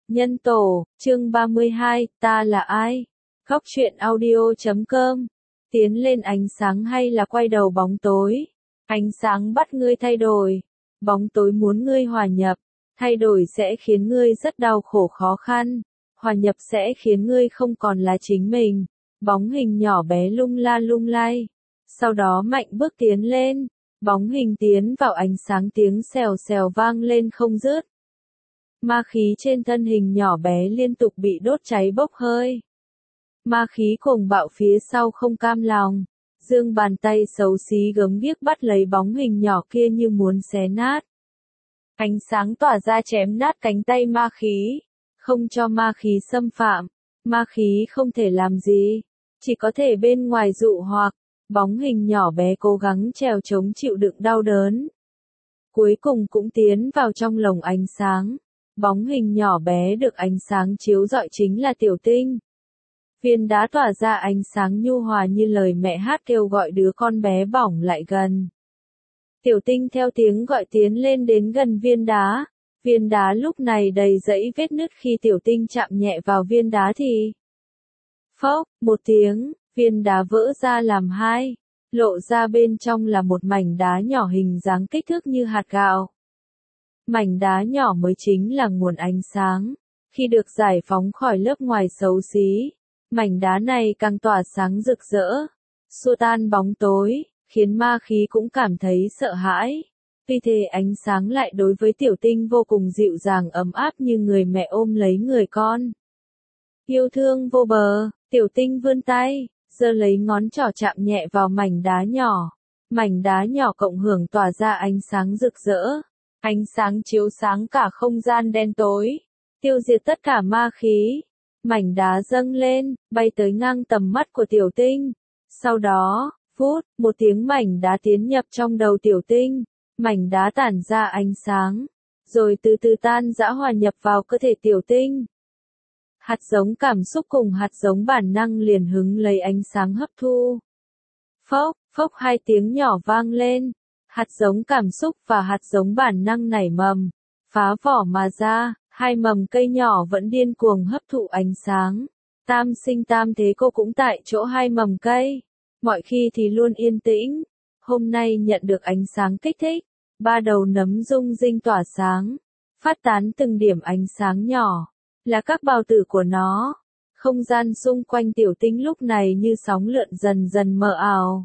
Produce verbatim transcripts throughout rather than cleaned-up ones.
Nhân tổ, chương ba mươi hai, ta là ai? Góc truyện audio chấm com. Tiến lên ánh sáng hay là quay đầu bóng tối? Ánh sáng bắt ngươi thay đổi, bóng tối muốn ngươi hòa nhập. Thay đổi sẽ khiến ngươi rất đau khổ khó khăn, hòa nhập sẽ khiến ngươi không còn là chính mình. Bóng hình nhỏ bé lung la lung lay, sau đó mạnh bước tiến lên, bóng hình tiến vào ánh sáng, tiếng xèo xèo vang lên không dứt. Ma khí trên thân hình nhỏ bé liên tục bị đốt cháy bốc hơi. Ma khí cuồng bạo phía sau không cam lòng, giương bàn tay xấu xí gớm ghiếc bắt lấy bóng hình nhỏ kia như muốn xé nát. Ánh sáng tỏa ra chém nát cánh tay ma khí, không cho ma khí xâm phạm. Ma khí không thể làm gì, chỉ có thể bên ngoài dụ hoặc. Bóng hình nhỏ bé cố gắng trèo chống chịu đựng đau đớn. Cuối cùng cũng tiến vào trong lồng ánh sáng. Bóng hình nhỏ bé được ánh sáng chiếu rọi chính là Tiểu Tinh. Viên đá tỏa ra ánh sáng nhu hòa như lời mẹ hát kêu gọi đứa con bé bỏng lại gần. Tiểu Tinh theo tiếng gọi tiến lên đến gần viên đá. Viên đá lúc này đầy dẫy vết nứt, khi Tiểu Tinh chạm nhẹ vào viên đá thì phốc, một tiếng, viên đá vỡ ra làm hai, lộ ra bên trong là một mảnh đá nhỏ hình dáng kích thước như hạt gạo. Mảnh đá nhỏ mới chính là nguồn ánh sáng. Khi được giải phóng khỏi lớp ngoài xấu xí, mảnh đá này càng tỏa sáng rực rỡ, xua tan bóng tối, khiến ma khí cũng cảm thấy sợ hãi. Vì thế ánh sáng lại đối với Tiểu Tinh vô cùng dịu dàng ấm áp như người mẹ ôm lấy người con. Yêu thương vô bờ, Tiểu Tinh vươn tay, giơ lấy ngón trỏ chạm nhẹ vào mảnh đá nhỏ. Mảnh đá nhỏ cộng hưởng tỏa ra ánh sáng rực rỡ. Ánh sáng chiếu sáng cả không gian đen tối, tiêu diệt tất cả ma khí. Mảnh đá dâng lên, bay tới ngang tầm mắt của Tiểu Tinh. Sau đó, phút, một tiếng mảnh đá tiến nhập trong đầu Tiểu Tinh. Mảnh đá tản ra ánh sáng, rồi từ từ tan rã hòa nhập vào cơ thể Tiểu Tinh. Hạt giống cảm xúc cùng hạt giống bản năng liền hứng lấy ánh sáng hấp thu. Phốc, phốc hai tiếng nhỏ vang lên. Hạt giống cảm xúc và hạt giống bản năng nảy mầm, phá vỏ mà ra, hai mầm cây nhỏ vẫn điên cuồng hấp thụ ánh sáng. Tam sinh tam thế cô cũng tại chỗ hai mầm cây. Mọi khi thì luôn yên tĩnh. Hôm nay nhận được ánh sáng kích thích, ba đầu nấm rung rinh tỏa sáng, phát tán từng điểm ánh sáng nhỏ, là các bào tử của nó. Không gian xung quanh Tiểu Tinh lúc này như sóng lượn dần dần mờ ảo.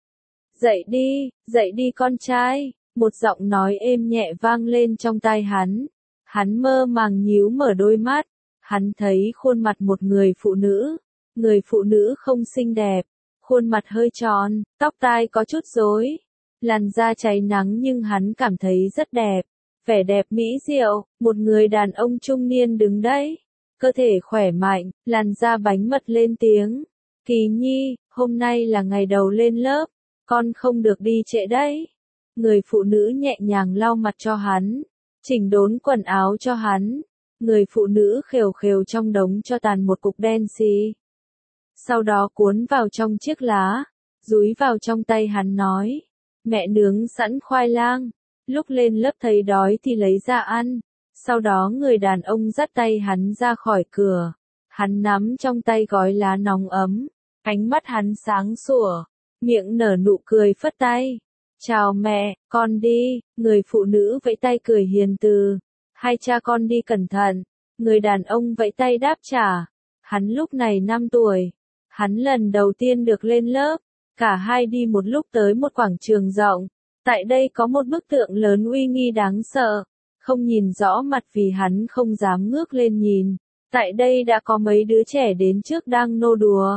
Dậy đi, dậy đi con trai, một giọng nói êm nhẹ vang lên trong tai hắn. Hắn mơ màng nhíu mở đôi mắt, hắn thấy khuôn mặt một người phụ nữ. Người phụ nữ không xinh đẹp, khuôn mặt hơi tròn, tóc tai có chút rối, làn da cháy nắng nhưng hắn cảm thấy rất đẹp. Vẻ đẹp mỹ diệu, một người đàn ông trung niên đứng đấy, cơ thể khỏe mạnh, làn da bánh mật lên tiếng. Kỳ Nhi, hôm nay là ngày đầu lên lớp, con không được đi trễ đấy. Người phụ nữ nhẹ nhàng lau mặt cho hắn, chỉnh đốn quần áo cho hắn. Người phụ nữ khều khều trong đống cho tàn một cục đen xì. Sau đó cuốn vào trong chiếc lá, dúi vào trong tay hắn nói. Mẹ nướng sẵn khoai lang, lúc lên lớp thấy đói thì lấy ra ăn. Sau đó người đàn ông dắt tay hắn ra khỏi cửa. Hắn nắm trong tay gói lá nóng ấm, ánh mắt hắn sáng sủa, miệng nở nụ cười phất tay. Chào mẹ, con đi. Người phụ nữ vẫy tay cười hiền từ. Hai cha con đi cẩn thận. Người đàn ông vẫy tay đáp trả. Hắn lúc này năm tuổi. Hắn lần đầu tiên được lên lớp. Cả hai đi một lúc tới một quảng trường rộng. Tại đây có một bức tượng lớn uy nghi đáng sợ. Không nhìn rõ mặt vì hắn không dám ngước lên nhìn. Tại đây đã có mấy đứa trẻ đến trước đang nô đùa.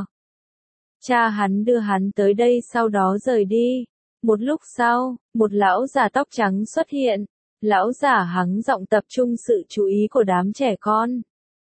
Cha hắn đưa hắn tới đây sau đó rời đi. Một lúc sau, một lão già tóc trắng xuất hiện. Lão già hắng giọng tập trung sự chú ý của đám trẻ con.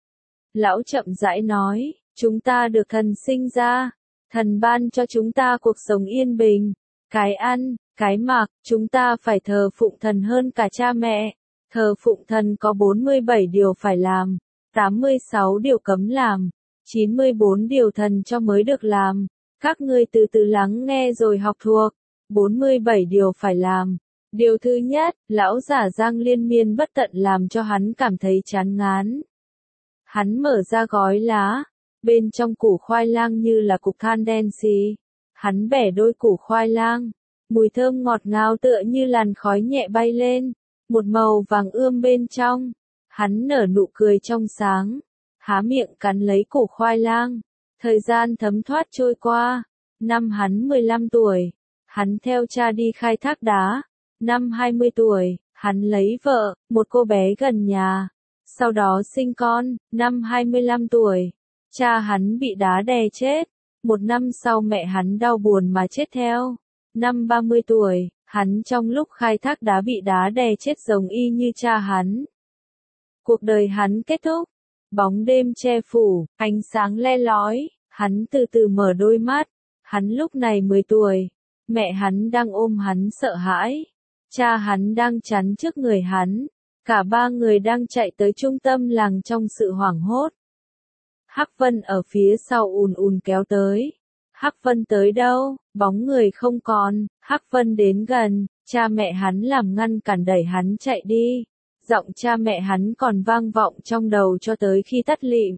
Lão chậm rãi nói, chúng ta được thần sinh ra. Thần ban cho chúng ta cuộc sống yên bình. Cái ăn, cái mặc, chúng ta phải thờ phụng thần hơn cả cha mẹ. Thờ phụng thần có bốn mươi bảy điều phải làm, tám mươi sáu điều cấm làm, chín mươi bốn điều thần cho mới được làm. Các ngươi từ từ lắng nghe rồi học thuộc. bốn mươi bảy điều phải làm. Điều thứ nhất, lão giả Giang liên miên bất tận làm cho hắn cảm thấy chán ngán. Hắn mở ra gói lá, bên trong củ khoai lang như là cục than đen xì. Hắn bẻ đôi củ khoai lang, mùi thơm ngọt ngào tựa như làn khói nhẹ bay lên, một màu vàng ươm bên trong. Hắn nở nụ cười trong sáng, há miệng cắn lấy củ khoai lang. Thời gian thấm thoát trôi qua, năm hắn mười lăm tuổi, hắn theo cha đi khai thác đá. Năm hai mươi tuổi, hắn lấy vợ, một cô bé gần nhà. Sau đó sinh con, năm hai mươi lăm tuổi, cha hắn bị đá đè chết. Một năm sau mẹ hắn đau buồn mà chết theo. Năm ba mươi tuổi, hắn trong lúc khai thác đá bị đá đè chết giống y như cha hắn. Cuộc đời hắn kết thúc. Bóng đêm che phủ, ánh sáng le lói, hắn từ từ mở đôi mắt. Hắn lúc này mười tuổi, mẹ hắn đang ôm hắn sợ hãi. Cha hắn đang chắn trước người hắn. Cả ba người đang chạy tới trung tâm làng trong sự hoảng hốt. Hắc Vân ở phía sau ùn ùn kéo tới. Hắc Vân tới đâu? Bóng người không còn. Hắc Vân đến gần, cha mẹ hắn làm ngăn cản đẩy hắn chạy đi. Giọng cha mẹ hắn còn vang vọng trong đầu cho tới khi tắt lịm.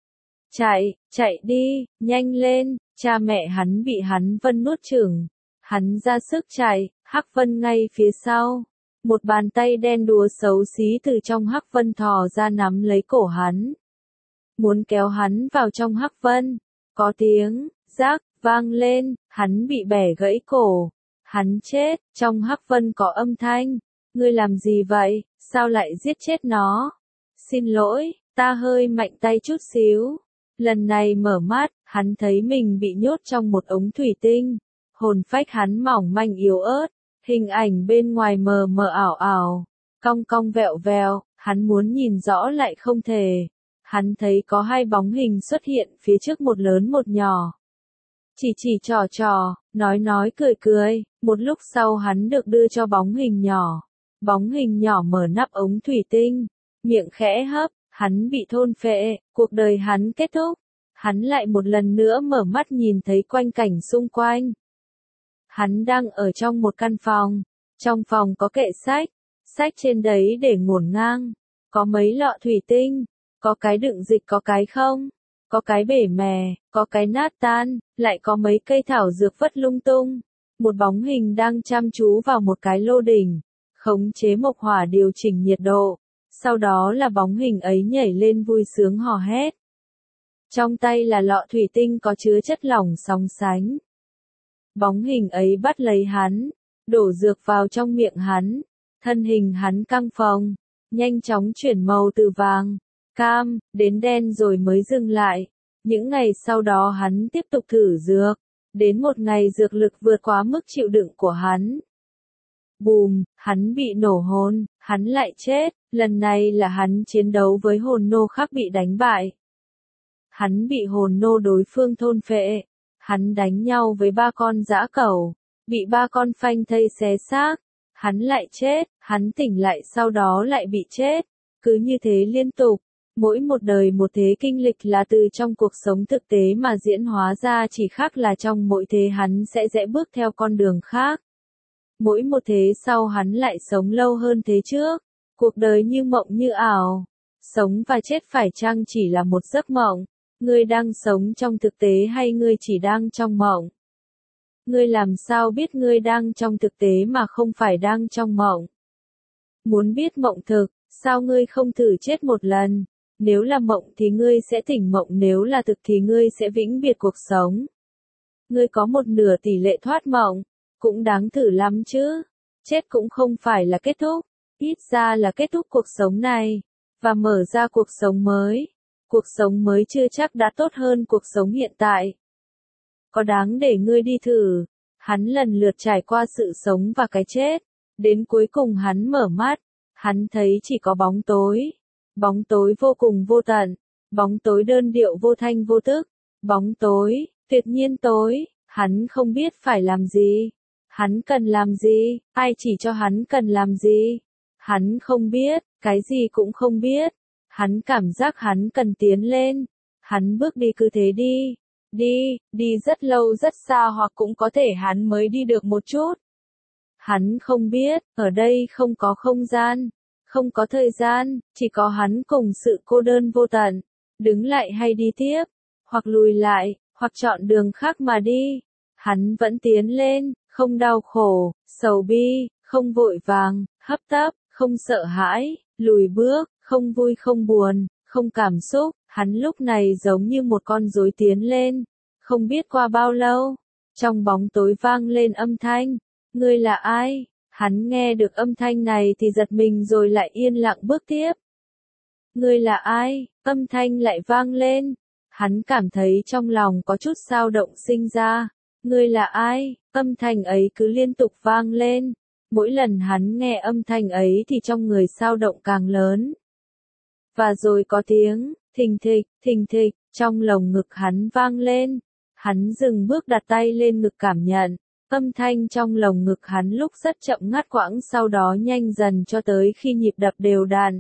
Chạy, chạy đi, nhanh lên, cha mẹ hắn bị hắn Vân nuốt chửng. Hắn ra sức chạy, Hắc Vân ngay phía sau. Một bàn tay đen đúa xấu xí từ trong Hắc Vân thò ra nắm lấy cổ hắn. Muốn kéo hắn vào trong Hắc Vân. Có tiếng, rác, vang lên, hắn bị bẻ gãy cổ. Hắn chết, trong Hắc Vân có âm thanh. Ngươi làm gì vậy, sao lại giết chết nó? Xin lỗi, ta hơi mạnh tay chút xíu. Lần này mở mắt, hắn thấy mình bị nhốt trong một ống thủy tinh. Hồn phách hắn mỏng manh yếu ớt. Hình ảnh bên ngoài mờ mờ ảo ảo, cong cong vẹo vẹo, hắn muốn nhìn rõ lại không thể. Hắn thấy có hai bóng hình xuất hiện phía trước, một lớn một nhỏ. Chỉ chỉ trò trò, nói nói cười cười, một lúc sau hắn được đưa cho bóng hình nhỏ. Bóng hình nhỏ mở nắp ống thủy tinh, miệng khẽ hấp, hắn bị thôn phệ, cuộc đời hắn kết thúc. Hắn lại một lần nữa mở mắt nhìn thấy quanh cảnh xung quanh. Hắn đang ở trong một căn phòng, trong phòng có kệ sách, sách trên đấy để ngổn ngang, có mấy lọ thủy tinh, có cái đựng dịch có cái không, có cái bể mè, có cái nát tan, lại có mấy cây thảo dược vất lung tung. Một bóng hình đang chăm chú vào một cái lô đỉnh, khống chế mộc hỏa điều chỉnh nhiệt độ, sau đó là bóng hình ấy nhảy lên vui sướng hò hét. Trong tay là lọ thủy tinh có chứa chất lỏng sóng sánh. Bóng hình ấy bắt lấy hắn, đổ dược vào trong miệng hắn, thân hình hắn căng phồng, nhanh chóng chuyển màu từ vàng, cam, đến đen rồi mới dừng lại. Những ngày sau đó hắn tiếp tục thử dược, đến một ngày dược lực vượt quá mức chịu đựng của hắn. Bùm, hắn bị nổ hồn, hắn lại chết, lần này là hắn chiến đấu với hồn nô khác bị đánh bại. Hắn bị hồn nô đối phương thôn phệ. Hắn đánh nhau với ba con dã cẩu, bị ba con phanh thây xé xác, hắn lại chết, hắn tỉnh lại sau đó lại bị chết, cứ như thế liên tục, mỗi một đời một thế kinh lịch là từ trong cuộc sống thực tế mà diễn hóa ra, chỉ khác là trong mỗi thế hắn sẽ rẽ bước theo con đường khác. Mỗi một thế sau hắn lại sống lâu hơn thế trước, cuộc đời như mộng như ảo, sống và chết phải chăng chỉ là một giấc mộng? Ngươi đang sống trong thực tế hay ngươi chỉ đang trong mộng? Ngươi làm sao biết ngươi đang trong thực tế mà không phải đang trong mộng? Muốn biết mộng thực, sao ngươi không thử chết một lần? Nếu là mộng thì ngươi sẽ tỉnh mộng, nếu là thực thì ngươi sẽ vĩnh biệt cuộc sống. Ngươi có một nửa tỷ lệ thoát mộng, cũng đáng thử lắm chứ. Chết cũng không phải là kết thúc, ít ra là kết thúc cuộc sống này, và mở ra cuộc sống mới. Cuộc sống mới chưa chắc đã tốt hơn cuộc sống hiện tại. Có đáng để ngươi đi thử. Hắn lần lượt trải qua sự sống và cái chết. Đến cuối cùng hắn mở mắt. Hắn thấy chỉ có bóng tối. Bóng tối vô cùng vô tận. Bóng tối đơn điệu vô thanh vô tức. Bóng tối, tuyệt nhiên tối. Hắn không biết phải làm gì. Hắn cần làm gì, ai chỉ cho hắn cần làm gì. Hắn không biết, cái gì cũng không biết. Hắn cảm giác hắn cần tiến lên. Hắn bước đi cứ thế đi. Đi, đi rất lâu rất xa, hoặc cũng có thể hắn mới đi được một chút. Hắn không biết, ở đây không có không gian, không có thời gian, chỉ có hắn cùng sự cô đơn vô tận. đứng lại hay đi tiếp, hoặc lùi lại, hoặc chọn đường khác mà đi. Hắn vẫn tiến lên, không đau khổ, sầu bi, không vội vàng, hấp tấp, không sợ hãi, lùi bước, không vui không buồn, không cảm xúc. Hắn lúc này giống như một con rối tiến lên. Không biết qua bao lâu, trong bóng tối vang lên âm thanh. Ngươi là ai? Hắn nghe được âm thanh này thì giật mình rồi lại yên lặng bước tiếp. Ngươi là ai? Âm thanh lại vang lên. Hắn cảm thấy trong lòng có chút dao động sinh ra. Ngươi là ai? Âm thanh ấy cứ liên tục vang lên. Mỗi lần hắn nghe âm thanh ấy thì trong người dao động càng lớn. Và rồi có tiếng, thình thịch, thình thịch, trong lồng ngực hắn vang lên. Hắn dừng bước đặt tay lên ngực cảm nhận. Âm thanh trong lồng ngực hắn lúc rất chậm ngắt quãng sau đó nhanh dần cho tới khi nhịp đập đều đặn.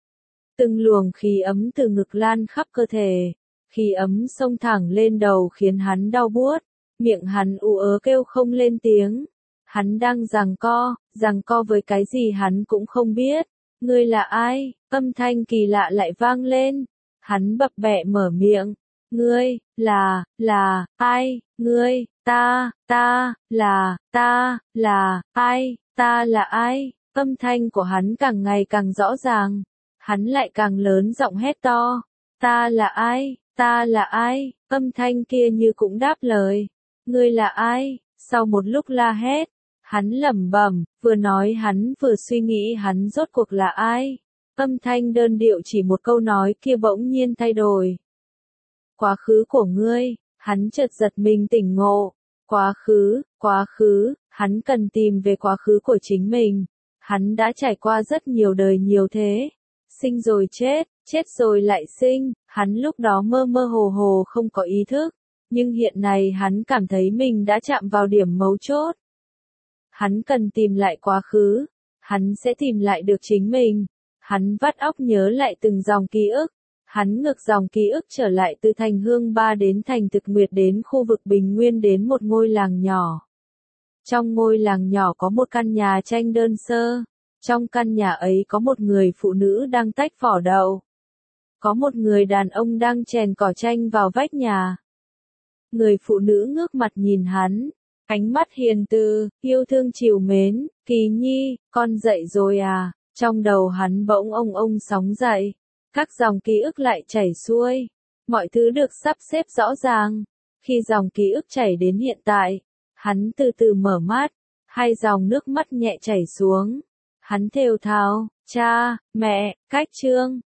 Từng luồng khí ấm từ ngực lan khắp cơ thể. Khí ấm xông thẳng lên đầu khiến hắn đau buốt. Miệng hắn ù ớ kêu không lên tiếng. Hắn đang giằng co, giằng co với cái gì hắn cũng không biết. Ngươi là ai? Âm thanh kỳ lạ lại vang lên. Hắn bập bẹ mở miệng. Ngươi, là, là, ai? Ngươi, ta, ta, là, ta, là, ai? Ta là ai? Âm thanh của hắn càng ngày càng rõ ràng. Hắn lại càng lớn giọng hét to. Ta là ai? Ta là ai? Âm thanh kia như cũng đáp lời. Ngươi là ai? Sau một lúc la hét, hắn lẩm bẩm, vừa nói hắn vừa suy nghĩ hắn rốt cuộc là ai. Âm thanh đơn điệu chỉ một câu nói kia bỗng nhiên thay đổi. Quá khứ của ngươi, hắn chợt giật mình tỉnh ngộ. Quá khứ, quá khứ, hắn cần tìm về quá khứ của chính mình. Hắn đã trải qua rất nhiều đời nhiều thế. Sinh rồi chết, chết rồi lại sinh, hắn lúc đó mơ mơ hồ hồ không có ý thức. Nhưng hiện nay hắn cảm thấy mình đã chạm vào điểm mấu chốt. Hắn cần tìm lại quá khứ. Hắn sẽ tìm lại được chính mình. Hắn vắt óc nhớ lại từng dòng ký ức. Hắn ngược dòng ký ức trở lại từ thành Hương Ba đến thành Thực Nguyệt đến khu vực Bình Nguyên đến một ngôi làng nhỏ. Trong ngôi làng nhỏ có một căn nhà tranh đơn sơ. Trong căn nhà ấy có một người phụ nữ đang tách vỏ đậu. Có một người đàn ông đang chèn cỏ tranh vào vách nhà. Người phụ nữ ngước mặt nhìn hắn. Ánh mắt hiền từ, yêu thương trìu mến. Kỳ Nhi, con dậy rồi à? Trong đầu hắn bỗng ông ông sóng dậy. Các dòng ký ức lại chảy xuôi. Mọi thứ được sắp xếp rõ ràng. Khi dòng ký ức chảy đến hiện tại, hắn từ từ mở mắt. Hai dòng nước mắt nhẹ chảy xuống. Hắn thều thào, cha, mẹ, cách trương,